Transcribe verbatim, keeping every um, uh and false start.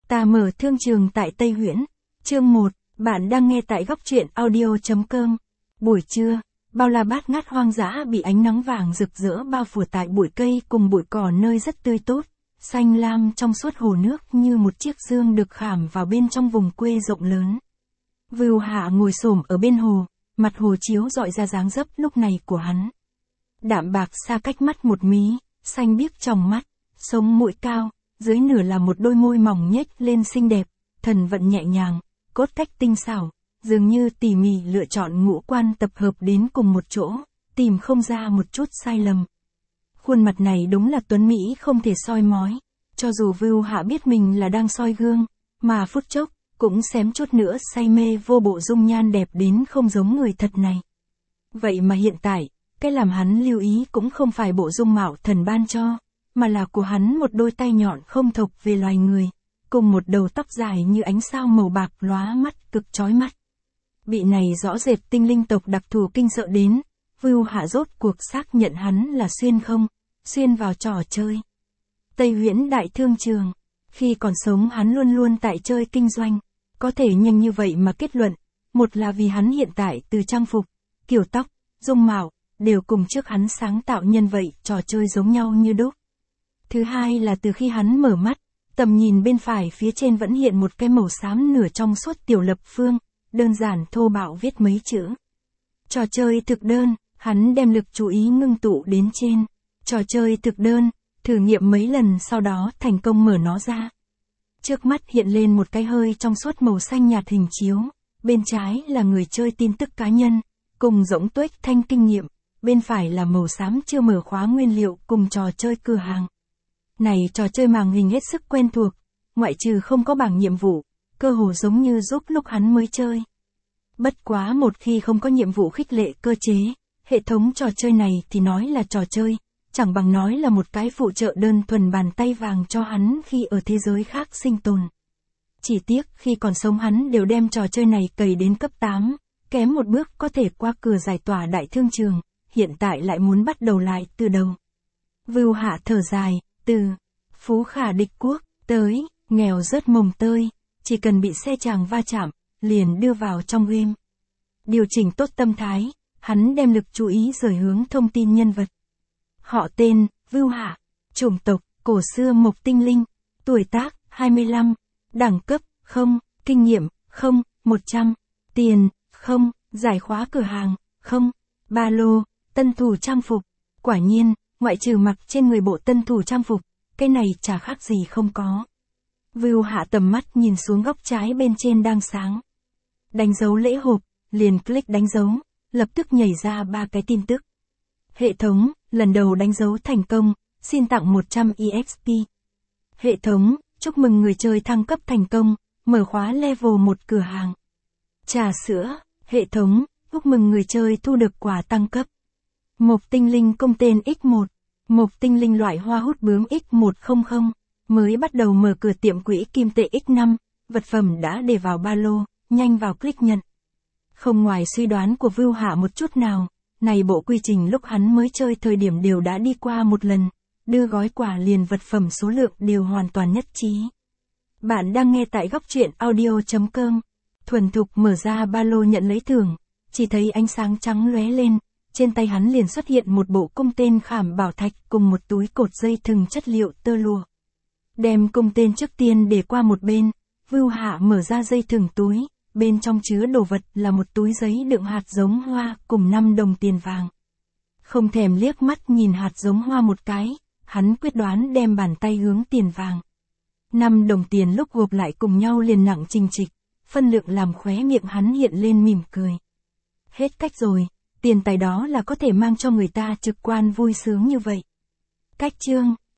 Ta mở thương trường tại Tây Huyễn. Chương một, bạn đang nghe tại góc truyện audio.com. Buổi trưa, bao la bát ngát hoang dã bị ánh nắng vàng rực rỡ bao phủ tại bụi cây cùng bụi cỏ nơi rất tươi tốt, xanh lam trong suốt hồ nước như một chiếc dương được khảm vào bên trong vùng quê rộng lớn. Vưu Hạ ngồi xổm ở bên hồ, mặt hồ chiếu rọi ra dáng dấp lúc này của hắn. Đạm bạc xa cách mắt một mí, xanh biếc trong mắt, sống mũi cao, dưới nửa là một đôi môi mỏng nhếch lên xinh đẹp, thần vận nhẹ nhàng, cốt cách tinh xảo, dường như tỉ mỉ lựa chọn ngũ quan tập hợp đến cùng một chỗ, tìm không ra một chút sai lầm. Khuôn mặt này đúng là tuấn mỹ không thể soi mói, cho dù Vưu Hạ biết mình là đang soi gương, mà phút chốc, cũng xém chút nữa say mê vô bộ dung nhan đẹp đến không giống người thật này. Vậy mà hiện tại, cái làm hắn lưu ý cũng không phải bộ dung mạo thần ban cho, mà là của hắn một đôi tay nhọn không thộc về loài người, cùng một đầu tóc dài như ánh sao màu bạc lóa mắt cực chói mắt. Bị này rõ rệt tinh linh tộc đặc thù kinh sợ đến, Vưu Hạ rốt cuộc xác nhận hắn là xuyên không, xuyên vào trò chơi. Tây Huyễn đại thương trường, khi còn sống hắn luôn luôn tại chơi kinh doanh, có thể nhanh như vậy mà kết luận, một là vì hắn hiện tại từ trang phục, kiểu tóc, dung mạo, đều cùng trước hắn sáng tạo nhân vậy trò chơi giống nhau như đúc. Thứ hai là từ khi hắn mở mắt, tầm nhìn bên phải phía trên vẫn hiện một cái màu xám nửa trong suốt tiểu lập phương, đơn giản thô bạo viết mấy chữ. Trò chơi thực đơn, hắn đem lực chú ý ngưng tụ đến trên. Trò chơi thực đơn, thử nghiệm mấy lần sau đó thành công mở nó ra. Trước mắt hiện lên một cái hơi trong suốt màu xanh nhạt hình chiếu, bên trái là người chơi tin tức cá nhân, cùng rỗng tuếch thanh kinh nghiệm, bên phải là màu xám chưa mở khóa nguyên liệu cùng trò chơi cửa hàng. Này trò chơi màng hình hết sức quen thuộc, ngoại trừ không có bảng nhiệm vụ, cơ hồ giống như giúp lúc hắn mới chơi. Bất quá một khi không có nhiệm vụ khích lệ cơ chế, hệ thống trò chơi này thì nói là trò chơi, chẳng bằng nói là một cái phụ trợ đơn thuần bàn tay vàng cho hắn khi ở thế giới khác sinh tồn. Chỉ tiếc khi còn sống hắn đều đem trò chơi này cày đến cấp tám, kém một bước có thể qua cửa giải tỏa đại thương trường, hiện tại lại muốn bắt đầu lại từ đầu. Vưu Hạ thở dài, từ phú khả địch quốc, tới nghèo rớt mồng tơi, chỉ cần bị xe chàng va chạm, liền đưa vào trong game. Điều chỉnh tốt tâm thái, hắn đem lực chú ý rời hướng thông tin nhân vật. Họ tên, Vưu Hạ, chủng tộc, cổ xưa mộc tinh linh, tuổi tác, hai mươi lăm, đẳng cấp, không, kinh nghiệm, không, một trăm, tiền, không, giải khóa cửa hàng, không, ba lô, tân thủ trang phục, quả nhiên, ngoại trừ mặc trên người bộ tân thủ trang phục, cái này chả khác gì không có. Vưu Hạ tầm mắt nhìn xuống góc trái bên trên đang sáng. Đánh dấu lễ hộp, liền click đánh dấu, lập tức nhảy ra ba cái tin tức. Hệ thống, lần đầu đánh dấu thành công, xin tặng một trăm e ích pê. Hệ thống, chúc mừng người chơi thăng cấp thành công, mở khóa level một cửa hàng. Trà sữa, hệ thống, chúc mừng người chơi thu được quà tăng cấp. Mộc tinh linh công tên ích một, mộc tinh linh loại hoa hút bướm ích một không không, mới bắt đầu mở cửa tiệm quỹ kim tệ ích năm, vật phẩm đã để vào ba lô, nhanh vào click nhận. Không ngoài suy đoán của Vưu Hạ một chút nào, này bộ quy trình lúc hắn mới chơi thời điểm đều đã đi qua một lần, đưa gói quà liền vật phẩm số lượng đều hoàn toàn nhất trí. Bạn đang nghe tại góc truyện audio.com, thuần thục mở ra ba lô nhận lấy thưởng, chỉ thấy ánh sáng trắng lóe lên, trên tay hắn liền xuất hiện một bộ cung tên khảm bảo thạch cùng một túi cột dây thừng chất liệu tơ lụa. Đem cung tên trước tiên để qua một bên, Vưu Hạ mở ra dây thừng túi, bên trong chứa đồ vật là một túi giấy đựng hạt giống hoa cùng năm đồng tiền vàng. Không thèm liếc mắt nhìn hạt giống hoa một cái, hắn quyết đoán đem bàn tay hướng tiền vàng. Năm đồng tiền lúc gộp lại cùng nhau liền nặng trình trịch, phân lượng làm khóe miệng hắn hiện lên mỉm cười. Hết cách rồi, tiền tài đó là có thể mang cho người ta trực quan vui sướng như vậy. Cách chương,